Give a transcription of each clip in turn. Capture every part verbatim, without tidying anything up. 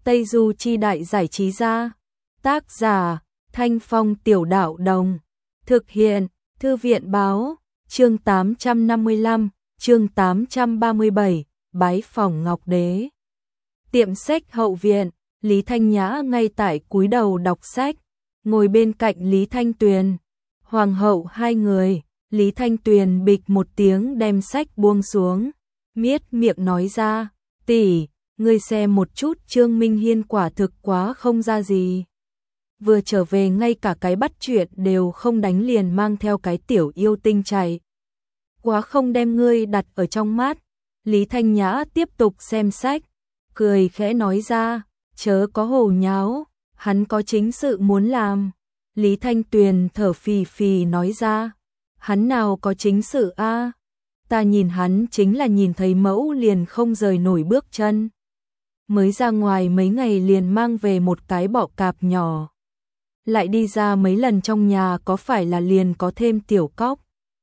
Tây Du Chi Đại Giải Trí Gia. Tác giả Thanh Phong Tiểu Đạo Đồng. Thực hiện Thư viện Báo. Chương tám trăm năm mươi lăm, chương tám trăm ba mươi bảy, bái phỏng Ngọc Đế. Tiệm sách hậu viện, Lý Thanh Nhã ngay tại cúi đầu đọc sách, ngồi bên cạnh Lý Thanh Tuyền. Hoàng hậu hai người, Lý Thanh Tuyền bịch một tiếng đem sách buông xuống, miết miệng nói ra, tỷ, ngươi xem một chút Trương Minh Hiên quả thực quá không ra gì. Vừa trở về ngay cả cái bắt chuyện đều không đánh liền mang theo cái tiểu yêu tinh chạy. Quá không đem ngươi đặt ở trong mắt. Lý Thanh Nhã tiếp tục xem sách, cười khẽ nói ra, chớ có hồ nháo, hắn có chính sự muốn làm. Lý Thanh Tuyền thở phì phì nói ra, hắn nào có chính sự a? Ta nhìn hắn chính là nhìn thấy mẫu liền không rời nổi bước chân. Mới ra ngoài mấy ngày liền mang về một cái bọ cạp nhỏ. Lại đi ra mấy lần trong nhà có phải là liền có thêm tiểu cóc.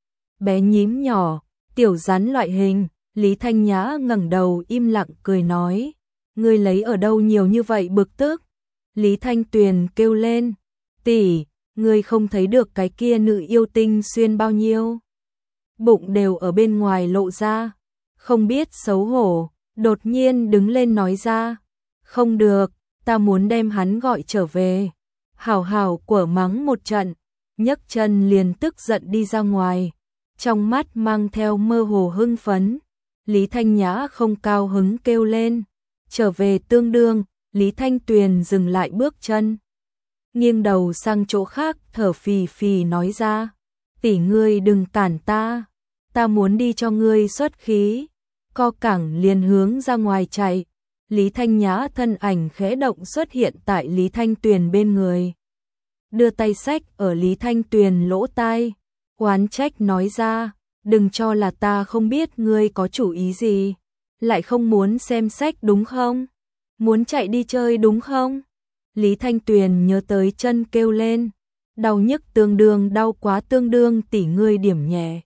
Bé nhím nhỏ, tiểu rắn loại hình. Lý Thanh Nhã ngẩng đầu im lặng cười nói, ngươi lấy ở đâu nhiều như vậy bực tức. Lý Thanh Tuyền kêu lên, tỷ, ngươi không thấy được cái kia nữ yêu tinh xuyên bao nhiêu. Bụng đều ở bên ngoài lộ ra, không biết xấu hổ, đột nhiên đứng lên nói ra, không được, ta muốn đem hắn gọi trở về. Hảo hảo của mắng một trận, nhấc chân liền tức giận đi ra ngoài, trong mắt mang theo mơ hồ hưng phấn. Lý Thanh Nhã không cao hứng kêu lên, trở về tương đương. Lý Thanh Tuyền dừng lại bước chân, nghiêng đầu sang chỗ khác thở phì phì nói ra, tỷ ngươi đừng cản ta, ta muốn đi cho ngươi xuất khí. Co cẳng liền hướng ra ngoài chạy. Lý Thanh Nhã thân ảnh khẽ động xuất hiện tại Lý Thanh Tuyền bên người, đưa tay xách ở Lý Thanh Tuyền lỗ tai, oán trách nói ra, đừng cho là ta không biết ngươi có chủ ý gì, lại không muốn xem sách đúng không? Muốn chạy đi chơi đúng không? Lý Thanh Tuyền nhớ tới chân kêu lên, đau nhức tương đương đau quá tương đương tỷ ngươi điểm nhẹ.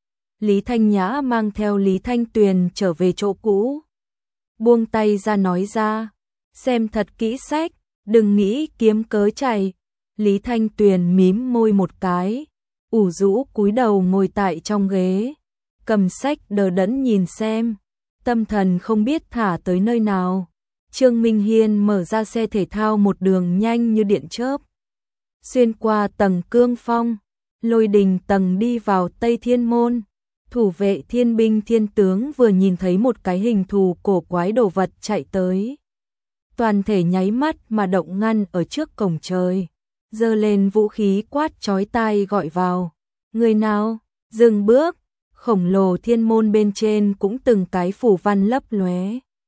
Lý Thanh Nhã mang theo Lý Thanh Tuyền trở về chỗ cũ, buông tay ra nói ra, xem thật kỹ sách, đừng nghĩ kiếm cớ chạy. Lý Thanh Tuyền mím môi một cái, ủ rũ cúi đầu ngồi tại trong ghế, cầm sách đờ đẫn nhìn xem, tâm thần không biết thả tới nơi nào. Trương Minh Hiên mở ra xe thể thao một đường nhanh như điện chớp, xuyên qua tầng cương phong, lôi đình tầng đi vào Tây Thiên Môn. Thủ vệ thiên binh thiên tướng vừa nhìn thấy một cái hình thù cổ quái đồ vật chạy tới, toàn thể nháy mắt mà động ngăn ở trước cổng trời, giơ lên vũ khí quát chói tai gọi vào, người nào, dừng bước. Khổng lồ thiên môn bên trên cũng từng cái phù văn lấp lóe,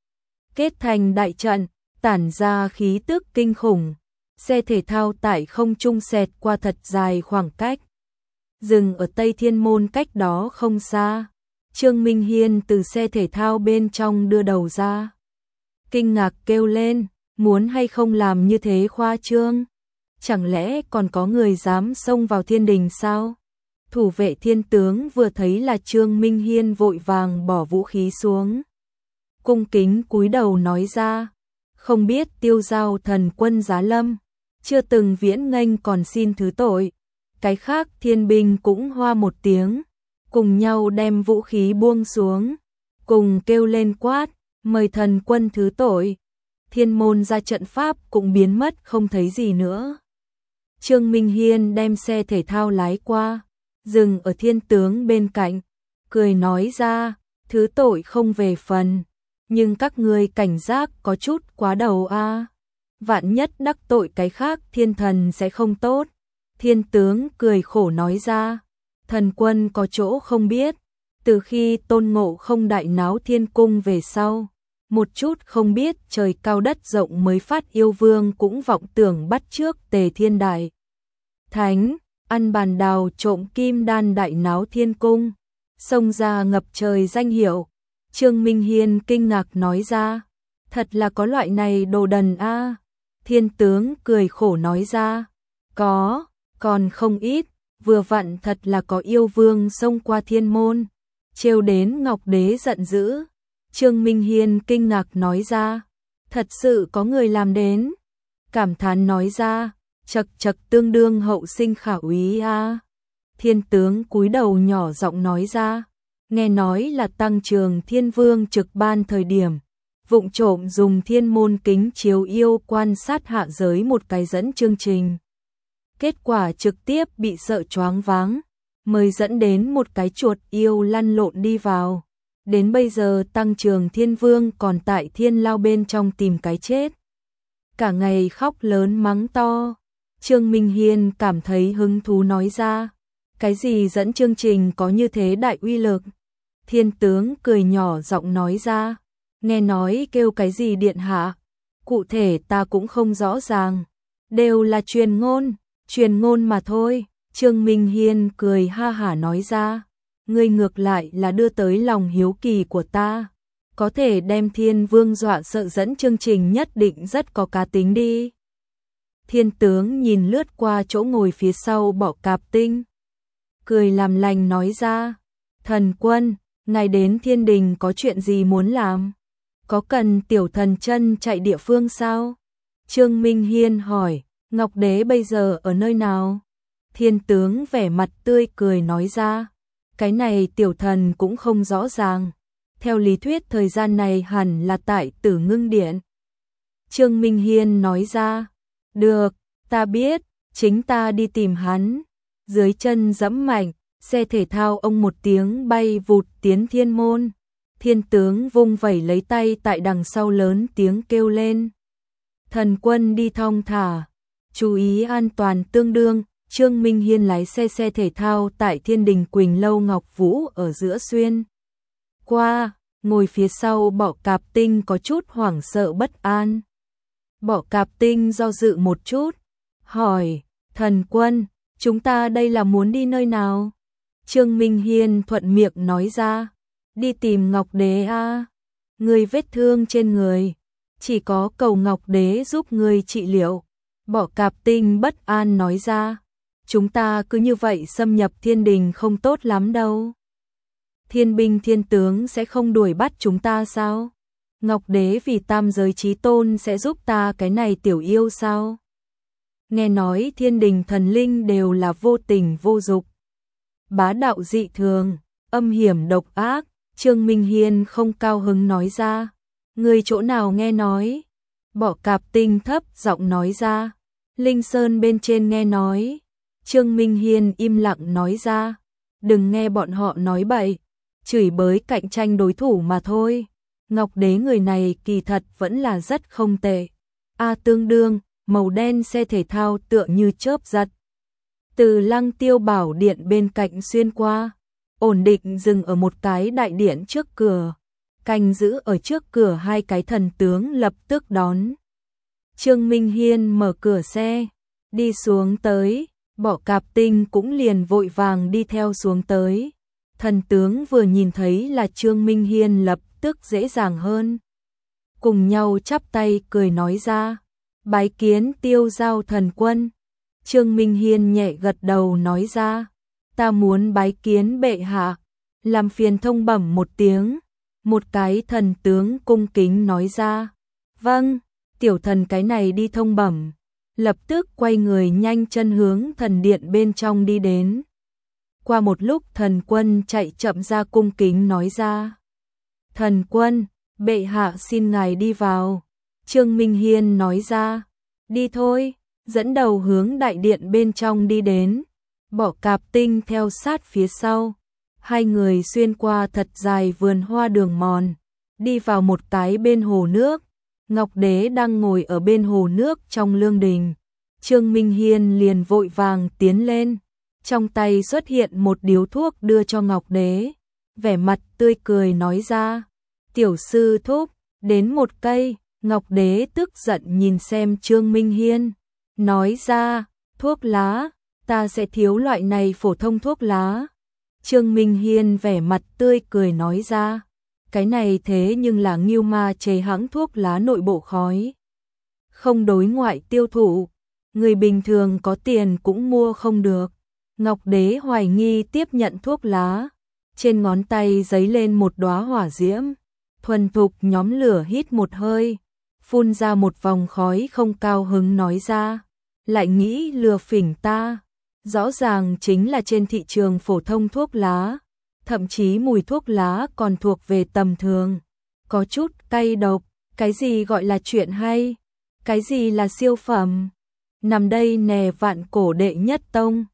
kết thành đại trận, tản ra khí tức kinh khủng. Xe thể thao tại không trung xẹt qua thật dài khoảng cách, dừng ở Tây Thiên Môn cách đó không xa. Trương Minh Hiên từ xe thể thao bên trong đưa đầu ra, kinh ngạc kêu lên, muốn hay không làm như thế khoa trương? Chẳng lẽ còn có người dám xông vào thiên đình sao? Thủ vệ thiên tướng vừa thấy là Trương Minh Hiên vội vàng bỏ vũ khí xuống, cung kính cúi đầu nói ra, không biết tiêu giao thần quân giá lâm, chưa từng viễn nghênh còn xin thứ tội. Cái khác thiên binh cũng hoa một tiếng, cùng nhau đem vũ khí buông xuống, cùng kêu lên quát, mời thần quân thứ tội. Thiên môn ra trận pháp cũng biến mất không thấy gì nữa. Trương Minh Hiên đem xe thể thao lái qua, dừng ở thiên tướng bên cạnh, cười nói ra, thứ tội không về phần, nhưng các ngươi cảnh giác có chút quá đầu a. Vạn nhất đắc tội cái khác thiên thần sẽ không tốt. Thiên tướng cười khổ nói ra, thần quân có chỗ không biết, từ khi Tôn Ngộ Không đại náo thiên cung về sau, một chút không biết trời cao đất rộng mới phát yêu vương cũng vọng tưởng bắt trước Tề Thiên Đại Thánh, ăn bàn đào trộm kim đan đại náo thiên cung, xông ra ngập trời danh hiệu. Trương Minh Hiên kinh ngạc nói ra, thật là có loại này đồ đần a. Thiên tướng cười khổ nói ra, có, còn không ít, vừa vặn thật là có yêu vương xông qua thiên môn, trêu đến Ngọc Đế giận dữ. Trương Minh Hiên kinh ngạc nói ra, Thật sự có người làm đến. Cảm thán nói ra, chật chật tương đương hậu sinh khả úy a. Thiên tướng cúi đầu nhỏ giọng nói ra, nghe nói là Tăng Trường Thiên Vương trực ban thời điểm, vụng trộm dùng thiên môn kính chiếu yêu quan sát hạ giới một cái dẫn chương trình. Kết quả trực tiếp bị sợ choáng váng, mới dẫn đến một cái chuột yêu lăn lộn đi vào. Đến bây giờ Tăng Trường Thiên Vương còn tại thiên lao bên trong tìm cái chết. Cả ngày khóc lớn mắng to. Trương Minh Hiên cảm thấy hứng thú nói ra, cái gì dẫn chương trình có như thế đại uy lực? Thiên tướng cười nhỏ giọng nói ra, nghe nói kêu cái gì điện hạ, cụ thể ta cũng không rõ ràng, đều là truyền ngôn, truyền ngôn mà thôi. Trương Minh Hiên cười ha hả nói ra, ngươi ngược lại là đưa tới lòng hiếu kỳ của ta, có thể đem Thiên Vương dọa sợ dẫn chương trình nhất định rất có cá tính đi. Thiên tướng nhìn lướt qua chỗ ngồi phía sau Bỏ Cạp Tinh, cười làm lành nói ra, thần quân, ngài đến thiên đình có chuyện gì muốn làm? Có cần tiểu thần chân chạy địa phương sao? Trương Minh Hiên hỏi, Ngọc Đế bây giờ ở nơi nào? Thiên tướng vẻ mặt tươi cười nói ra, cái này tiểu thần cũng không rõ ràng. Theo lý thuyết thời gian này hẳn là tại Tử Ngưng Điện. Trương Minh Hiên nói ra, được, ta biết, chính ta đi tìm hắn. Dưới chân giẫm mạnh, xe thể thao ông một tiếng bay vụt tiến thiên môn. Thiên tướng vung vẩy lấy tay tại đằng sau lớn tiếng kêu lên. Thần quân đi thong thả, chú ý an toàn tương đương. Trương Minh Hiên lái xe xe thể thao tại Thiên Đình Quỳnh Lâu Ngọc Vũ ở giữa xuyên qua, ngồi phía sau Bỏ Cạp Tinh có chút hoảng sợ bất an. Bỏ Cạp Tinh do dự một chút, hỏi, thần quân, chúng ta đây là muốn đi nơi nào? Trương Minh Hiên thuận miệng nói ra, đi tìm Ngọc Đế a. Người vết thương trên người, chỉ có cầu Ngọc Đế giúp người trị liệu. Bỏ Cạp Tinh bất an nói ra, chúng ta cứ như vậy xâm nhập thiên đình không tốt lắm đâu. Thiên binh thiên tướng sẽ không đuổi bắt chúng ta sao? Ngọc Đế vì tam giới chí tôn sẽ giúp ta cái này tiểu yêu sao? Nghe nói thiên đình thần linh đều là vô tình vô dục, bá đạo dị thường, âm hiểm độc ác. Trương Minh Hiên không cao hứng nói ra, người chỗ nào nghe nói? Bỏ Cạp Tinh thấp giọng nói ra, Linh Sơn bên trên nghe nói. Trương Minh Hiên im lặng nói ra, đừng nghe bọn họ nói bậy, chửi bới cạnh tranh đối thủ mà thôi. Ngọc Đế người này kỳ thật vẫn là rất không tệ. A tương đương, màu đen xe thể thao tựa như chớp giật. Từ Lăng Tiêu Bảo Điện bên cạnh xuyên qua, ổn định dừng ở một cái đại điện trước cửa. Canh giữ ở trước cửa hai cái thần tướng lập tức đón. Trương Minh Hiên mở cửa xe, đi xuống tới. Bỏ Cạp Tinh cũng liền vội vàng đi theo xuống tới. Thần tướng vừa nhìn thấy là Trương Minh Hiên lập tức dễ dàng hơn. Cùng nhau chắp tay cười nói ra, bái kiến Tiêu Giao thần quân. Trương Minh Hiên nhẹ gật đầu nói ra, ta muốn bái kiến bệ hạ, làm phiền thông bẩm một tiếng. Một cái thần tướng cung kính nói ra, vâng, tiểu thần cái này đi thông bẩm. Lập tức quay người nhanh chân hướng thần điện bên trong đi đến. Qua một lúc thần quân chạy chậm ra cung kính nói ra, thần quân, bệ hạ xin ngài đi vào. Trương Minh Hiên nói ra, đi thôi, dẫn đầu hướng đại điện bên trong đi đến. Bỏ Cạp Tinh theo sát phía sau. Hai người xuyên qua thật dài vườn hoa đường mòn, đi vào một cái bên hồ nước. Ngọc Đế đang ngồi ở bên hồ nước trong lương đình. Trương Minh Hiên liền vội vàng tiến lên, trong tay xuất hiện một điếu thuốc đưa cho Ngọc Đế, vẻ mặt tươi cười nói ra, tiểu sư thúc, đến một cây. Ngọc Đế tức giận nhìn xem Trương Minh Hiên, nói ra, thuốc lá, ta sẽ thiếu loại này phổ thông thuốc lá. Trương Minh Hiên vẻ mặt tươi cười nói ra, cái này thế nhưng là Ngưu Ma chế hãng thuốc lá nội bộ khói, không đối ngoại tiêu thụ, người bình thường có tiền cũng mua không được. Ngọc Đế hoài nghi tiếp nhận thuốc lá, trên ngón tay giấy lên một đóa hỏa diễm, thuần thục nhóm lửa hít một hơi, phun ra một vòng khói không cao hứng nói ra, lại nghĩ lừa phỉnh ta, rõ ràng chính là trên thị trường phổ thông thuốc lá, thậm chí mùi thuốc lá còn thuộc về tầm thường, có chút cay độc, cái gì gọi là chuyện hay, cái gì là siêu phẩm, nằm đây nè vạn cổ đệ nhất tông.